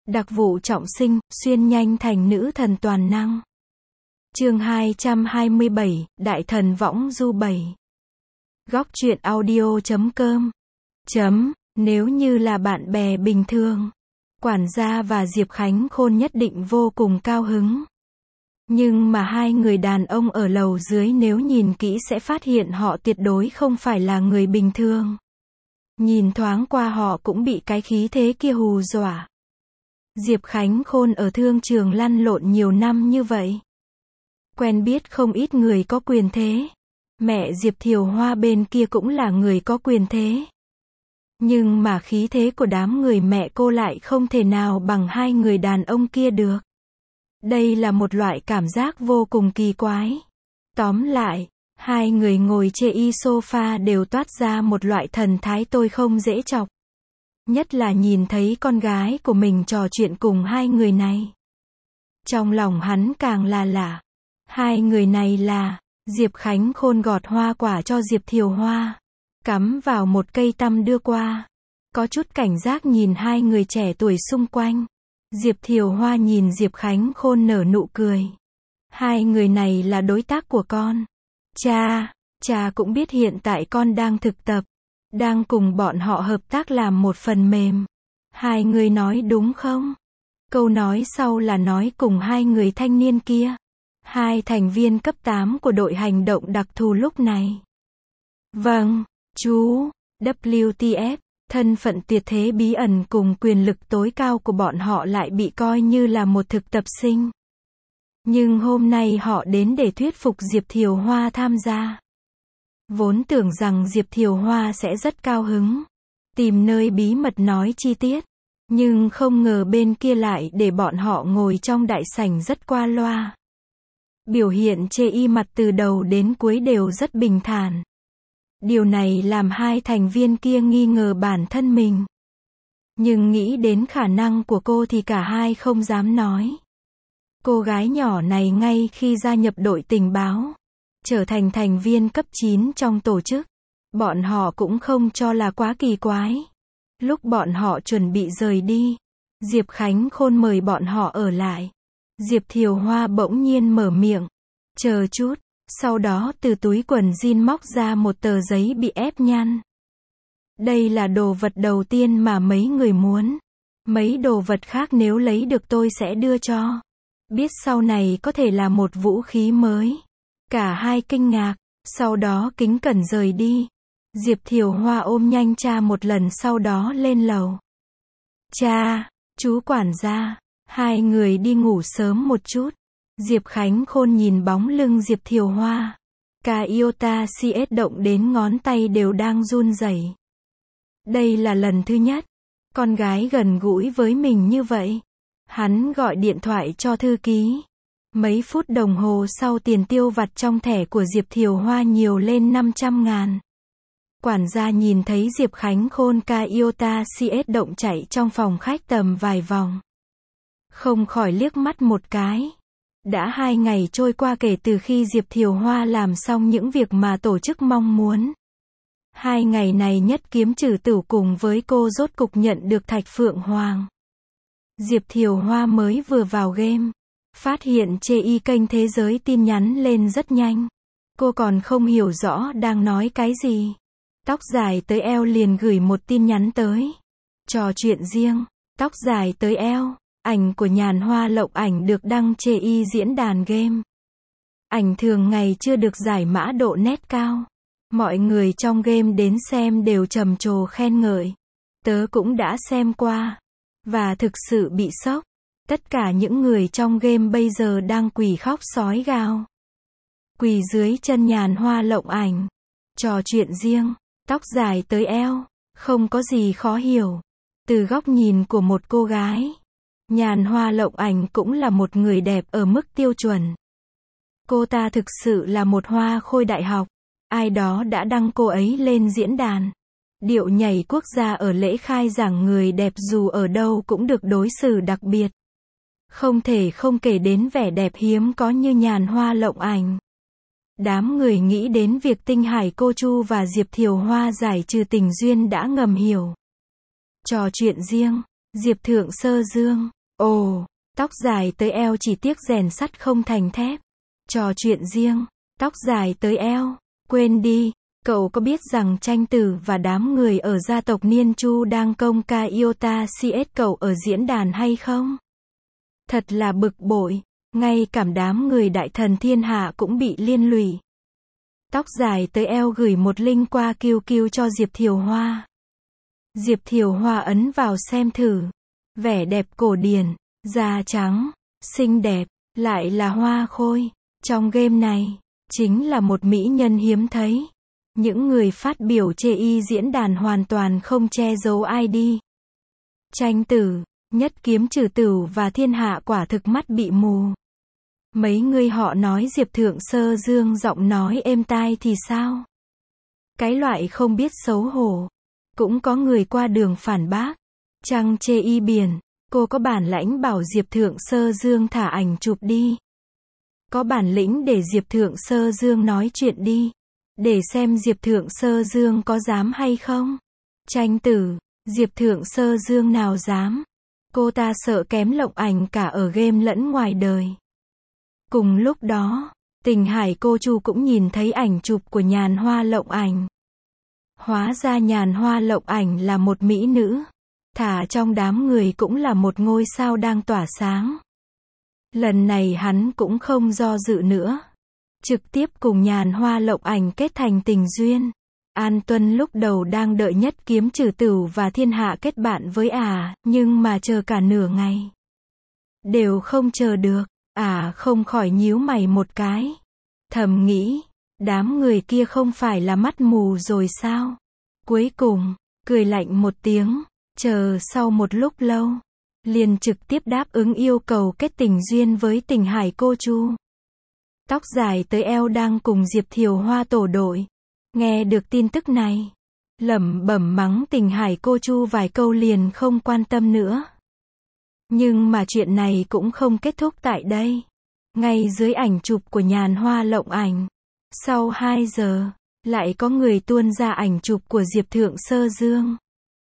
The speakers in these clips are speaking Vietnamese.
Đặc vụ trọng sinh, xuyên nhanh thành nữ thần toàn năng. Chương 227, Đại thần võng du 7. Góc truyện audio.com. Nếu như là bạn bè bình thường, quản gia và Diệp Khánh Khôn nhất định vô cùng cao hứng. Nhưng mà hai người đàn ông ở lầu dưới nếu nhìn kỹ sẽ phát hiện họ tuyệt đối không phải là người bình thường. Nhìn thoáng qua họ cũng bị cái khí thế kia hù dọa. Diệp Khánh Khôn ở thương trường lăn lộn nhiều năm như vậy, quen biết không ít người có quyền thế. Mẹ Diệp Thiều Hoa bên kia cũng là người có quyền thế. Nhưng mà khí thế của đám người mẹ cô lại không thể nào bằng hai người đàn ông kia được. Đây là một loại cảm giác vô cùng kỳ quái. Tóm lại, hai người ngồi trên sofa đều toát ra một loại thần thái tôi không dễ chọc. Nhất là nhìn thấy con gái của mình trò chuyện cùng hai người này. Trong lòng hắn càng là lạ. Hai người này là, Diệp Khánh Khôn gọt hoa quả cho Diệp Thiều Hoa, cắm vào một cây tăm đưa qua. Có chút cảnh giác nhìn hai người trẻ tuổi xung quanh. Diệp Thiều Hoa nhìn Diệp Khánh Khôn nở nụ cười. Hai người này là đối tác của con. Cha cũng biết hiện tại con đang thực tập, đang cùng bọn họ hợp tác làm một phần mềm. Hai người nói đúng không? Câu nói sau là nói cùng hai người thanh niên kia. Hai thành viên cấp 8 của đội hành động đặc thù lúc này. Vâng, chú. WTF, thân phận tuyệt thế bí ẩn cùng quyền lực tối cao của bọn họ lại bị coi như là một thực tập sinh. Nhưng hôm nay họ đến để thuyết phục Diệp Thiều Hoa tham gia. Vốn tưởng rằng Diệp Thiều Hoa sẽ rất cao hứng, tìm nơi bí mật nói chi tiết. Nhưng không ngờ bên kia lại để bọn họ ngồi trong đại sảnh rất qua loa. Biểu hiện chê y mặt từ đầu đến cuối đều rất bình thản. Điều này làm hai thành viên kia nghi ngờ bản thân mình. Nhưng nghĩ đến khả năng của cô thì cả hai không dám nói. Cô gái nhỏ này ngay khi gia nhập đội tình báo, trở thành thành viên cấp 9 trong tổ chức, bọn họ cũng không cho là quá kỳ quái. Lúc bọn họ chuẩn bị rời đi, Diệp Khánh Khôn mời bọn họ ở lại. Diệp Thiều Hoa bỗng nhiên mở miệng. Chờ chút. Sau đó từ túi quần jean móc ra một tờ giấy bị ép nhăn. Đây là đồ vật đầu tiên mà mấy người muốn. Mấy đồ vật khác nếu lấy được tôi sẽ đưa cho. Biết sau này có thể là một vũ khí mới. Cả hai kinh ngạc, sau đó kính cẩn rời đi. Diệp Thiều Hoa ôm nhanh cha một lần sau đó lên lầu. Cha, chú quản gia, hai người đi ngủ sớm một chút. Diệp Khánh Khôn nhìn bóng lưng Diệp Thiều Hoa. Iota CS động đến ngón tay đều đang run rẩy. Đây là lần thứ nhất con gái gần gũi với mình như vậy. Hắn gọi điện thoại cho thư ký. Mấy phút đồng hồ sau tiền tiêu vặt trong thẻ của Diệp Thiều Hoa nhiều lên 500.000. Quản gia nhìn thấy Diệp Khánh Khôn Iota CS động chạy trong phòng khách tầm vài vòng. Không khỏi liếc mắt một cái. Đã 2 ngày trôi qua kể từ khi Diệp Thiều Hoa làm xong những việc mà tổ chức mong muốn. 2 ngày này Nhất Kiếm Trừ Tửu cùng với cô rốt cục nhận được Thạch Phượng Hoàng. Diệp Thiều Hoa mới vừa vào game, phát hiện chê y kênh thế giới tin nhắn lên rất nhanh. Cô còn không hiểu rõ đang nói cái gì. Tóc dài tới eo liền gửi một tin nhắn tới. Trò chuyện riêng, tóc dài tới eo. Ảnh của Nhàn Hoa Lộng ảnh được đăng trên diễn đàn game. Ảnh thường ngày chưa được giải mã độ nét cao. Mọi người trong game đến xem đều trầm trồ khen ngợi. Tớ cũng đã xem qua. Và thực sự bị sốc. Tất cả những người trong game bây giờ đang quỳ khóc sói gào. Quỳ dưới chân Nhàn Hoa Lộng ảnh. Trò chuyện riêng, tóc dài tới eo. Không có gì khó hiểu. Từ góc nhìn của một cô gái, Nhàn Hoa Lộng ảnh cũng là một người đẹp ở mức tiêu chuẩn. Cô ta thực sự là một hoa khôi đại học. Ai đó đã đăng cô ấy lên diễn đàn. Điệu nhảy quốc gia ở lễ khai giảng người đẹp dù ở đâu cũng được đối xử đặc biệt. Không thể không kể đến vẻ đẹp hiếm có như Nhàn Hoa Lộng ảnh. Đám người nghĩ đến việc Tinh Hải Cô Chu và Diệp Thiều Hoa giải trừ tình duyên đã ngầm hiểu. Trò chuyện riêng, Diệp Thượng Sơ Dương. Ồ, tóc dài tới eo chỉ tiếc rèn sắt không thành thép. Trò chuyện riêng, tóc dài tới eo, quên đi, cậu có biết rằng Tranh Tử và đám người ở gia tộc Niên Chu đang công ca Iota CS cậu ở diễn đàn hay không? Thật là bực bội, ngay cả đám người đại thần thiên hạ cũng bị liên lụy. Tóc dài tới eo gửi một link qua QQ cho Diệp Thiều Hoa. Diệp Thiều Hoa ấn vào xem thử. Vẻ đẹp cổ điển, da trắng, xinh đẹp, lại là hoa khôi. Trong game này, chính là một mỹ nhân hiếm thấy. Những người phát biểu chê y diễn đàn hoàn toàn không che giấu ID. Tranh Tử, Nhất Kiếm Trừ Tửu và thiên hạ quả thực mắt bị mù. Mấy người họ nói Diệp Thượng Sơ Dương giọng nói êm tai thì sao? Cái loại không biết xấu hổ. Cũng có người qua đường phản bác. Trăng chê y biển, cô có bản lãnh bảo Diệp Thượng Sơ Dương thả ảnh chụp đi. Có bản lĩnh để Diệp Thượng Sơ Dương nói chuyện đi. Để xem Diệp Thượng Sơ Dương có dám hay không. Tranh Tử, Diệp Thượng Sơ Dương nào dám. Cô ta sợ kém Lộng Ảnh cả ở game lẫn ngoài đời. Cùng lúc đó, Tình Hải cô Chu cũng nhìn thấy ảnh chụp của Nhàn Hoa Lộng Ảnh. Hóa ra Nhàn Hoa Lộng Ảnh là một mỹ nữ. Thả trong đám người cũng là một ngôi sao đang tỏa sáng. Lần này hắn cũng không do dự nữa. Trực tiếp cùng Nhàn Hoa Lộng Ảnh kết thành tình duyên. An Tuân lúc đầu đang đợi Nhất Kiếm Trừ Tửu và thiên hạ kết bạn với nhưng mà chờ cả nửa ngày. Đều không chờ được, không khỏi nhíu mày một cái. Thầm nghĩ, đám người kia không phải là mắt mù rồi sao? Cuối cùng, cười lạnh một tiếng, chờ sau một lúc lâu, liền trực tiếp đáp ứng yêu cầu kết tình duyên với Tình Hải cô Chu. Tóc dài tới eo đang cùng Diệp Thiều Hoa tổ đội. Nghe được tin tức này, lẩm bẩm mắng Tình Hải cô Chu vài câu liền không quan tâm nữa. Nhưng mà chuyện này cũng không kết thúc tại đây. Ngay dưới ảnh chụp của Nhàn Hoa Lộng Ảnh, sau 2 giờ, lại có người tuôn ra ảnh chụp của Diệp Thượng Sơ Dương.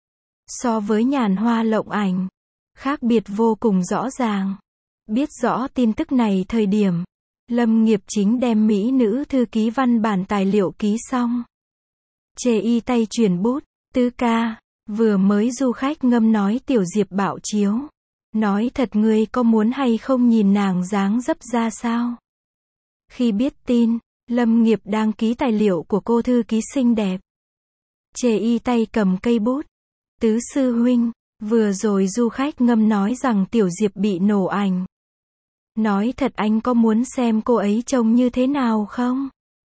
So với Nhàn Hoa Lộng Ảnh, khác biệt vô cùng rõ ràng. Biết rõ tin tức này thời điểm, Lâm Nghiệp chính đem mỹ nữ thư ký văn bản tài liệu ký xong. Chê y tay chuyển bút, Tứ ca, vừa mới du khách ngâm nói Tiểu Diệp bạo chiếu. Nói thật ngươi có muốn hay không nhìn nàng dáng dấp ra sao? Khi biết tin, Lâm Nghiệp đang ký tài liệu của cô thư ký xinh đẹp. Chê y tay cầm cây bút. Tứ sư huynh, vừa rồi du khách ngâm nói rằng Tiểu Diệp bị nổ ảnh. Nói thật anh có muốn xem cô ấy trông như thế nào không?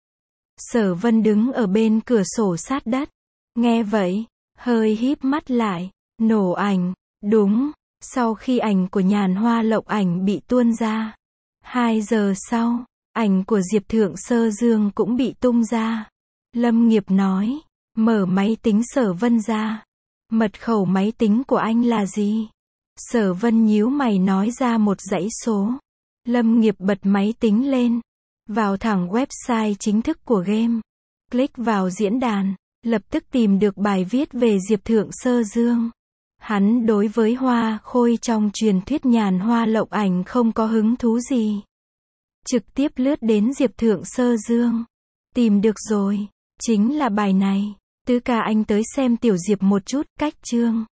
Sở Vân đứng ở bên cửa sổ sát đất. Nghe vậy, hơi híp mắt lại. Nổ ảnh, đúng. Sau khi ảnh của Nhàn Hoa Lộng Ảnh bị tuôn ra, 2 giờ sau, ảnh của Diệp Thượng Sơ Dương cũng bị tung ra. Lâm Nghiệp nói, mở máy tính Sở Vân ra. Mật khẩu máy tính của anh là gì? Sở Vân nhíu mày nói ra một dãy số. Lâm Nghiệp bật máy tính lên, vào thẳng website chính thức của game. Click vào diễn đàn, lập tức tìm được bài viết về Diệp Thượng Sơ Dương. Hắn đối với hoa khôi trong truyền thuyết Nhàn Hoa Lộng Ảnh không có hứng thú gì. Trực tiếp lướt đến Diệp Thượng Sơ Dương. Tìm được rồi, chính là bài này. Tứ ca anh tới xem Tiểu Diệp một chút, cách chương.